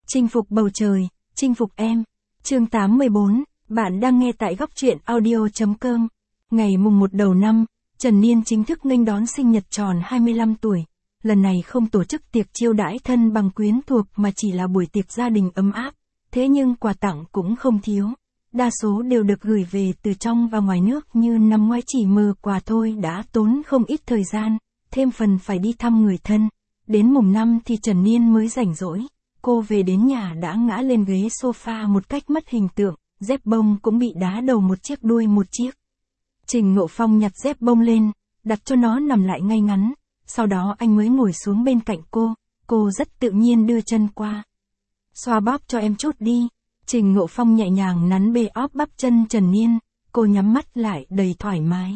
Chinh phục bầu trời, chinh phục em. Chương 814, bạn đang nghe tại góc truyện audio.com. Ngày mùng 1 đầu năm, Trần Niên chính thức nghênh đón sinh nhật tròn 25 tuổi. Lần này không tổ chức tiệc chiêu đãi thân bằng quyến thuộc mà chỉ là buổi tiệc gia đình ấm áp. Thế nhưng quà tặng cũng không thiếu. Đa số đều được gửi về từ trong và ngoài nước, như năm ngoái chỉ mở quà thôi đã tốn không ít thời gian, thêm phần phải đi thăm người thân. Đến mùng 5 thì Trần Niên mới rảnh rỗi. Cô về đến nhà đã ngã lên ghế sofa một cách mất hình tượng, dép bông cũng bị đá đầu một chiếc đuôi một chiếc. Trình Ngộ Phong nhặt dép bông lên, đặt cho nó nằm lại ngay ngắn, sau đó anh mới ngồi xuống bên cạnh cô rất tự nhiên đưa chân qua. Xoa bóp cho em chút đi. Trình Ngộ Phong nhẹ nhàng nắn bê óp bắp chân Trần Niên, cô nhắm mắt lại đầy thoải mái.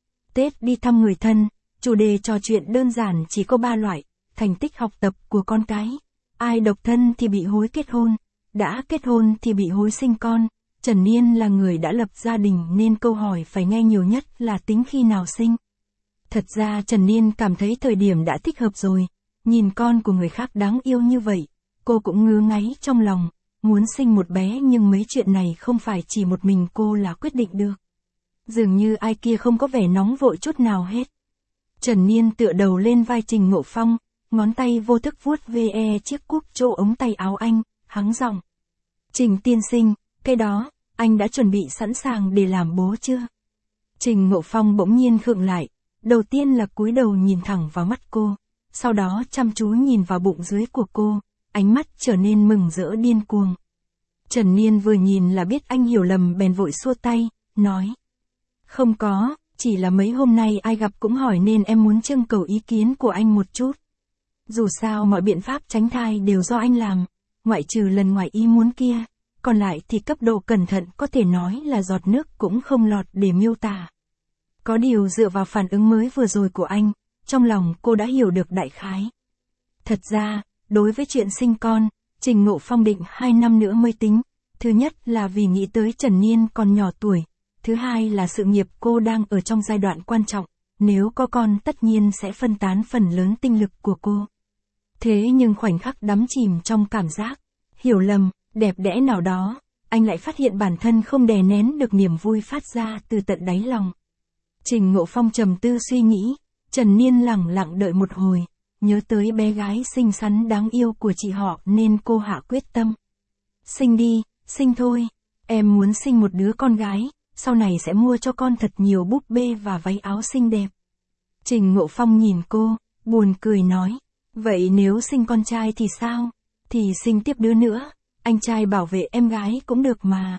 Tết đi thăm người thân, chủ đề trò chuyện đơn giản chỉ có 3 loại, thành tích học tập của con cái. Ai độc thân thì bị hối kết hôn, đã kết hôn thì bị hối sinh con. Trần Niên là người đã lập gia đình nên câu hỏi phải nghe nhiều nhất là tính khi nào sinh. Thật ra Trần Niên cảm thấy thời điểm đã thích hợp rồi, nhìn con của người khác đáng yêu như vậy, cô cũng ngứa ngáy trong lòng, muốn sinh một bé, nhưng mấy chuyện này không phải chỉ một mình cô là quyết định được. Dường như ai kia không có vẻ nóng vội chút nào hết. Trần Niên tựa đầu lên vai Trình Ngộ Phong, ngón tay vô thức vuốt ve chiếc cúc chỗ ống tay áo anh, hắng giọng. Trình tiên sinh, cái đó, anh đã chuẩn bị sẵn sàng để làm bố chưa? Trình Ngộ Phong bỗng nhiên khựng lại, đầu tiên là cúi đầu nhìn thẳng vào mắt cô, sau đó chăm chú nhìn vào bụng dưới của cô, ánh mắt trở nên mừng rỡ điên cuồng. Trần Niên vừa nhìn là biết anh hiểu lầm bèn vội xua tay, nói. Không có, chỉ là mấy hôm nay ai gặp cũng hỏi nên em muốn trưng cầu ý kiến của anh một chút. Dù sao mọi biện pháp tránh thai đều do anh làm, ngoại trừ lần ngoài ý muốn kia, còn lại thì cấp độ cẩn thận có thể nói là giọt nước cũng không lọt để miêu tả. Có điều dựa vào phản ứng mới vừa rồi của anh, trong lòng cô đã hiểu được đại khái. Thật ra, đối với chuyện sinh con, Trình Ngộ Phong định 2 năm nữa mới tính. Thứ nhất là vì nghĩ tới Trần Niên còn nhỏ tuổi, thứ hai là sự nghiệp cô đang ở trong giai đoạn quan trọng, nếu có con tất nhiên sẽ phân tán phần lớn tinh lực của cô. Thế nhưng khoảnh khắc đắm chìm trong cảm giác hiểu lầm, đẹp đẽ nào đó, anh lại phát hiện bản thân không đè nén được niềm vui phát ra từ tận đáy lòng. Trình Ngộ Phong trầm tư suy nghĩ, Trần Niên lẳng lặng đợi một hồi, nhớ tới bé gái xinh xắn đáng yêu của chị họ nên cô hạ quyết tâm. Sinh đi, sinh thôi, em muốn sinh một đứa con gái, sau này sẽ mua cho con thật nhiều búp bê và váy áo xinh đẹp. Trình Ngộ Phong nhìn cô, buồn cười nói. Vậy nếu sinh con trai thì sao? Thì sinh tiếp đứa nữa, anh trai bảo vệ em gái cũng được mà.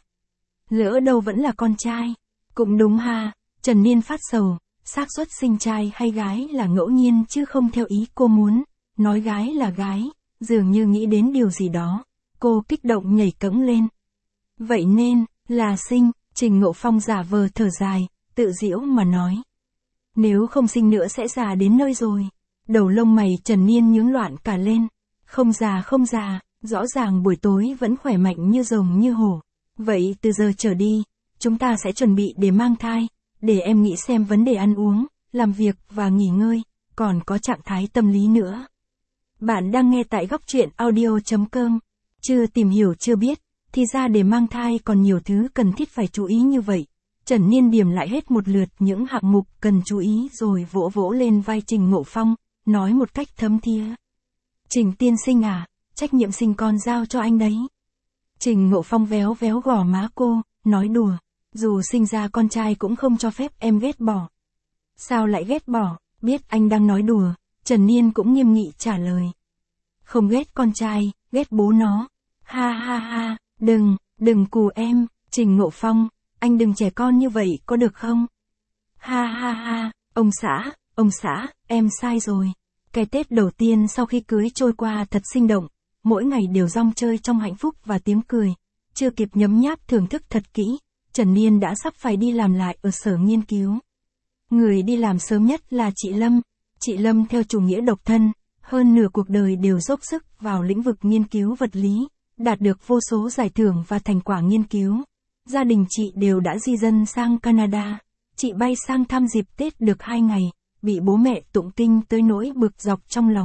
Lỡ đâu vẫn là con trai. Cũng đúng ha, Trần Niên phát sầu, xác suất sinh trai hay gái là ngẫu nhiên chứ không theo ý cô muốn. Nói gái là gái, dường như nghĩ đến điều gì đó, cô kích động nhảy cẫng lên. Vậy nên, là sinh, Trình Ngộ Phong giả vờ thở dài, tự giễu mà nói. Nếu không sinh nữa sẽ già đến nơi rồi. Đầu lông mày Trần Niên nhướng loạn cả lên. Không già, rõ ràng buổi tối vẫn khỏe mạnh như rồng như hổ. Vậy từ giờ trở đi, chúng ta sẽ chuẩn bị để mang thai, để em nghĩ xem vấn đề ăn uống, làm việc và nghỉ ngơi, còn có trạng thái tâm lý nữa. Bạn đang nghe tại góc truyện audio.com. Chưa tìm hiểu chưa biết, thì ra để mang thai còn nhiều thứ cần thiết phải chú ý như vậy. Trần Niên điểm lại hết một lượt những hạng mục cần chú ý rồi vỗ vỗ lên vai Trình Ngộ Phong, nói một cách thấm thía. Trình tiên sinh à, trách nhiệm sinh con giao cho anh đấy. Trình Ngộ Phong véo véo gò má cô, nói đùa, dù sinh ra con trai cũng không cho phép em ghét bỏ. Sao lại ghét bỏ, biết anh đang nói đùa, Trần Niên cũng nghiêm nghị trả lời. Không ghét con trai, ghét bố nó. Ha ha ha, đừng cù em, Trình Ngộ Phong, anh đừng trẻ con như vậy có được không? Ha ha ha, ông xã, em sai rồi. Cái Tết đầu tiên sau khi cưới trôi qua thật sinh động, mỗi ngày đều rong chơi trong hạnh phúc và tiếng cười. Chưa kịp nhấm nháp thưởng thức thật kỹ, Trần Niên đã sắp phải đi làm lại ở sở nghiên cứu. Người đi làm sớm nhất là chị Lâm. Chị Lâm theo chủ nghĩa độc thân, hơn nửa cuộc đời đều dốc sức vào lĩnh vực nghiên cứu vật lý, đạt được vô số giải thưởng và thành quả nghiên cứu. Gia đình chị đều đã di dân sang Canada. Chị bay sang thăm dịp Tết được 2 ngày, bị bố mẹ tụng kinh tới nỗi bực dọc trong lòng.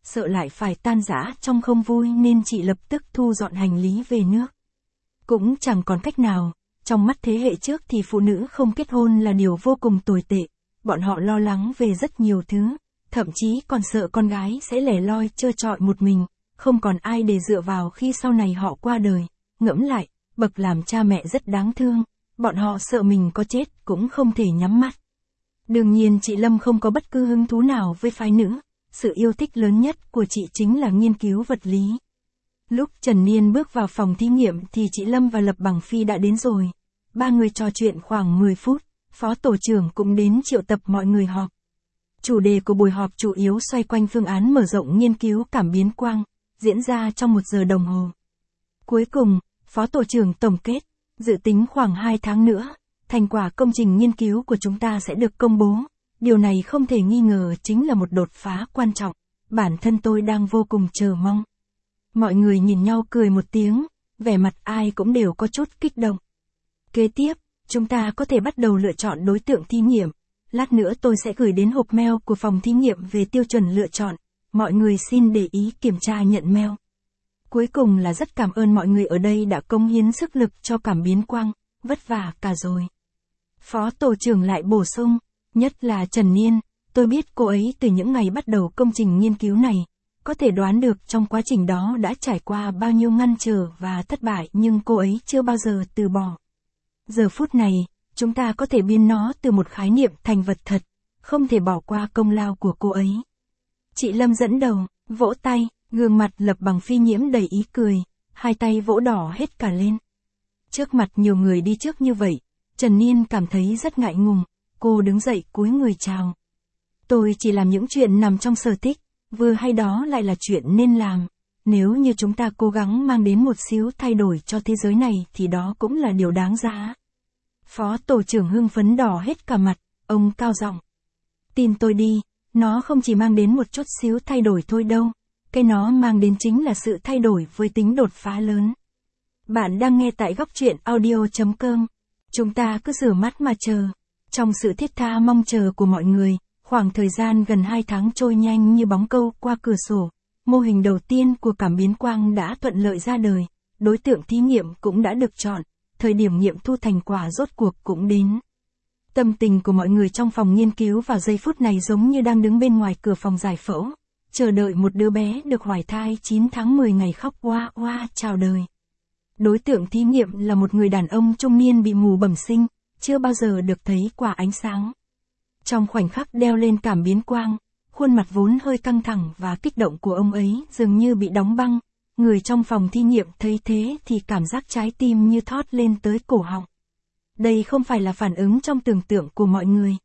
sợ lại phải tan rã trong không vui nên chị lập tức thu dọn hành lý về nước. Cũng chẳng còn cách nào, trong mắt thế hệ trước thì phụ nữ không kết hôn là điều vô cùng tồi tệ, bọn họ lo lắng về rất nhiều thứ, thậm chí còn sợ con gái sẽ lẻ loi trơ trọi một mình, không còn ai để dựa vào khi sau này họ qua đời. Ngẫm lại, bậc làm cha mẹ rất đáng thương, bọn họ sợ mình có chết cũng không thể nhắm mắt. Đương nhiên chị Lâm không có bất cứ hứng thú nào với phái nữ, sự yêu thích lớn nhất của chị chính là nghiên cứu vật lý. Lúc Trần Niên bước vào phòng thí nghiệm thì chị Lâm và Lập Bằng Phi đã đến rồi. Ba người trò chuyện khoảng 10 phút, phó tổ trưởng cũng đến triệu tập mọi người họp. Chủ đề của buổi họp chủ yếu xoay quanh phương án mở rộng nghiên cứu cảm biến quang, diễn ra trong 1 giờ đồng hồ. Cuối cùng, phó tổ trưởng tổng kết, dự tính khoảng 2 tháng nữa, thành quả công trình nghiên cứu của chúng ta sẽ được công bố. Điều này không thể nghi ngờ chính là một đột phá quan trọng, bản thân tôi đang vô cùng chờ mong. Mọi người nhìn nhau cười một tiếng, vẻ mặt ai cũng đều có chút kích động. Kế tiếp, chúng ta có thể bắt đầu lựa chọn đối tượng thí nghiệm. Lát nữa tôi sẽ gửi đến hộp mail của phòng thí nghiệm về tiêu chuẩn lựa chọn. Mọi người xin để ý kiểm tra nhận mail. Cuối cùng là rất cảm ơn mọi người ở đây đã cống hiến sức lực cho cảm biến quang, vất vả cả rồi. Phó tổ trưởng lại bổ sung, nhất là Trần Niên, tôi biết cô ấy từ những ngày bắt đầu công trình nghiên cứu này, có thể đoán được trong quá trình đó đã trải qua bao nhiêu ngăn trở và thất bại nhưng cô ấy chưa bao giờ từ bỏ. Giờ phút này, chúng ta có thể biến nó từ một khái niệm thành vật thật, không thể bỏ qua công lao của cô ấy. Chị Lâm dẫn đầu, vỗ tay, gương mặt Lập Bằng Phi nhiễm đầy ý cười, hai tay vỗ đỏ hết cả lên. Trước mặt nhiều người đi trước như vậy, Trần Niên cảm thấy rất ngại ngùng, cô đứng dậy cúi người chào. Tôi chỉ làm những chuyện nằm trong sở thích, vừa hay đó lại là chuyện nên làm. Nếu như chúng ta cố gắng mang đến một xíu thay đổi cho thế giới này thì đó cũng là điều đáng giá. Phó tổ trưởng hưng phấn đỏ hết cả mặt, ông cao giọng. Tin tôi đi, nó không chỉ mang đến một chút xíu thay đổi thôi đâu, cái nó mang đến chính là sự thay đổi với tính đột phá lớn. Bạn đang nghe tại góc truyện audio.com. Chúng ta cứ rửa mắt mà chờ. Trong sự thiết tha mong chờ của mọi người, khoảng thời gian gần 2 tháng trôi nhanh như bóng câu qua cửa sổ. Mô hình đầu tiên của cảm biến quang đã thuận lợi ra đời, đối tượng thí nghiệm cũng đã được chọn, thời điểm nghiệm thu thành quả rốt cuộc cũng đến. Tâm tình của mọi người trong phòng nghiên cứu vào giây phút này giống như đang đứng bên ngoài cửa phòng giải phẫu, chờ đợi một đứa bé được hoài thai 9 tháng 10 ngày khóc oa oa chào đời. Đối tượng thí nghiệm là một người đàn ông trung niên bị mù bẩm sinh, chưa bao giờ được thấy quả ánh sáng. Trong khoảnh khắc đeo lên cảm biến quang, khuôn mặt vốn hơi căng thẳng và kích động của ông ấy dường như bị đóng băng. Người trong phòng thí nghiệm thấy thế thì cảm giác trái tim như thót lên tới cổ họng. Đây không phải là phản ứng trong tưởng tượng của mọi người.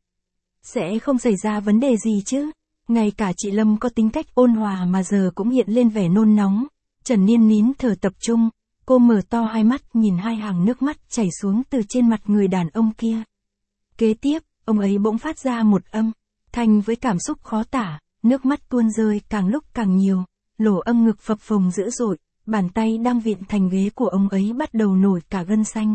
Sẽ không xảy ra vấn đề gì chứ. Ngay cả chị Lâm có tính cách ôn hòa mà giờ cũng hiện lên vẻ nôn nóng. Trần Niên nín thở tập trung. Cô mở to hai mắt nhìn hai hàng nước mắt chảy xuống từ trên mặt người đàn ông kia. Kế tiếp, ông ấy bỗng phát ra một âm thanh với cảm xúc khó tả, nước mắt tuôn rơi càng lúc càng nhiều, lỗ âm ngực phập phồng dữ dội, bàn tay đang vịn thành ghế của ông ấy bắt đầu nổi cả gân xanh.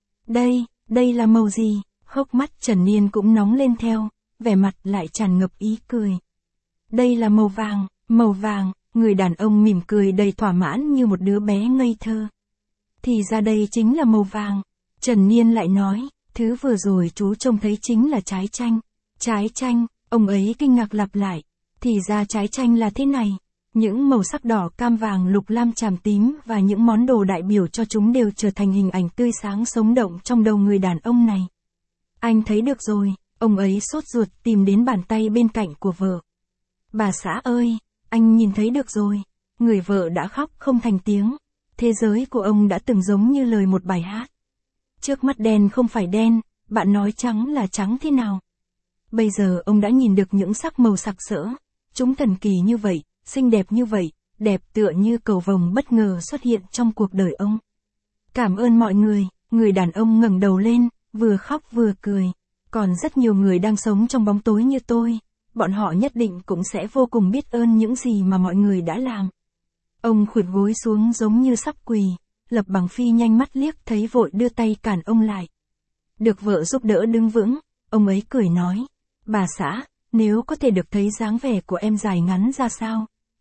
Đây là màu gì? Hốc mắt Trần Niên cũng nóng lên theo, vẻ mặt lại tràn ngập ý cười. Đây là màu vàng, người đàn ông mỉm cười đầy thỏa mãn như một đứa bé ngây thơ. Thì ra đây chính là màu vàng. Trần Niên lại nói, thứ vừa rồi chú trông thấy chính là trái chanh. Trái chanh, ông ấy kinh ngạc lặp lại. Thì ra trái chanh là thế này. Những màu sắc đỏ, cam, vàng, lục, lam, chàm, tím và những món đồ đại biểu cho chúng đều trở thành hình ảnh tươi sáng sống động trong đầu người đàn ông này. Anh thấy được rồi, ông ấy sốt ruột tìm đến bàn tay bên cạnh của vợ. Bà xã ơi, anh nhìn thấy được rồi. Người vợ đã khóc không thành tiếng. Thế giới của ông đã từng giống như lời một bài hát. Trước mắt đen không phải đen, bạn nói trắng là trắng thế nào. Bây giờ ông đã nhìn được những sắc màu sặc sỡ. Chúng thần kỳ như vậy, xinh đẹp như vậy, đẹp tựa như cầu vồng bất ngờ xuất hiện trong cuộc đời ông. Cảm ơn mọi người đàn ông ngẩng đầu lên, vừa khóc vừa cười. Còn rất nhiều người đang sống trong bóng tối như tôi, bọn họ nhất định cũng sẽ vô cùng biết ơn những gì mà mọi người đã làm. Ông khuỵu gối xuống giống như sắp quỳ, Lập Bằng Phi nhanh mắt liếc thấy vội đưa tay cản ông lại. Được vợ giúp đỡ đứng vững, ông ấy cười nói, bà xã, nếu có thể được thấy dáng vẻ của em dài ngắn ra sao,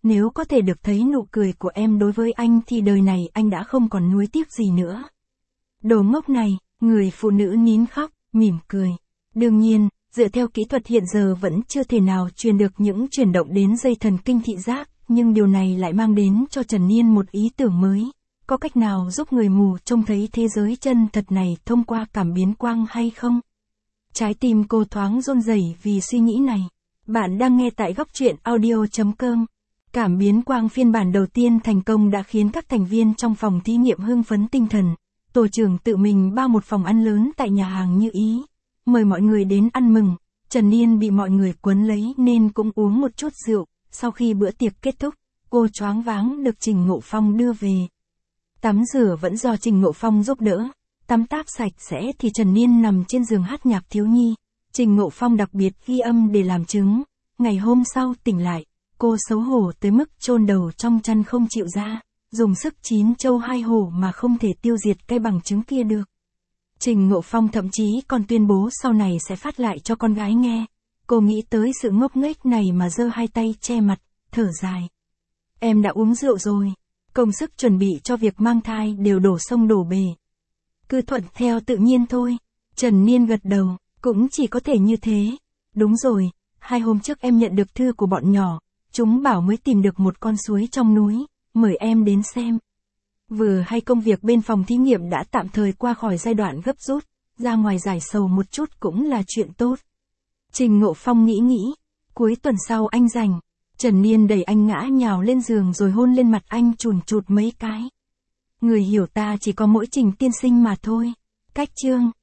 Nếu có thể được thấy nụ cười của em đối với anh thì đời này anh đã không còn nuối tiếc gì nữa. Đồ ngốc này, người phụ nữ nín khóc, mỉm cười. Đương nhiên, dựa theo kỹ thuật hiện giờ vẫn chưa thể nào truyền được những chuyển động đến dây thần kinh thị giác, nhưng điều này lại mang đến cho Trần Niên một ý tưởng mới. Có cách nào giúp người mù trông thấy thế giới chân thật này thông qua cảm biến quang hay không? Trái tim cô thoáng run rẩy vì suy nghĩ này. Bạn đang nghe tại góc truyện audio.com. Cảm biến quang phiên bản đầu tiên thành công đã khiến các thành viên trong phòng thí nghiệm hưng phấn tinh thần. Tổ trưởng tự mình bao một phòng ăn lớn tại nhà hàng Như Ý, mời mọi người đến ăn mừng. Trần Niên bị mọi người quấn lấy nên cũng uống một chút rượu. Sau khi bữa tiệc kết thúc, cô choáng váng được Trình Ngộ Phong đưa về. Tắm rửa vẫn do Trình Ngộ Phong giúp đỡ. Tắm táp sạch sẽ thì Trần Niên nằm trên giường hát nhạc thiếu nhi. Trình Ngộ Phong đặc biệt ghi âm để làm chứng. Ngày hôm sau tỉnh lại, cô xấu hổ tới mức chôn đầu trong chăn không chịu ra, dùng sức 9 châu 2 hổ mà không thể tiêu diệt cái bằng chứng kia được. Trình Ngộ Phong thậm chí còn tuyên bố sau này sẽ phát lại cho con gái nghe. Cô nghĩ tới sự ngốc nghếch này mà giơ hai tay che mặt, thở dài. Em đã uống rượu rồi, công sức chuẩn bị cho việc mang thai đều đổ sông đổ bể. Cứ thuận theo tự nhiên thôi. Trần Niên gật đầu, cũng chỉ có thể như thế. Đúng rồi, 2 hôm trước em nhận được thư của bọn nhỏ, chúng bảo mới tìm được một con suối trong núi, mời em đến xem. Vừa hay công việc bên phòng thí nghiệm đã tạm thời qua khỏi giai đoạn gấp rút, ra ngoài giải sầu một chút cũng là chuyện tốt. Trình Ngộ Phong nghĩ, cuối tuần sau anh rảnh. Trần Niên đẩy anh ngã nhào lên giường rồi hôn lên mặt anh chùn chụt mấy cái. Người hiểu ta chỉ có mỗi Trình tiên sinh mà thôi. Cách chương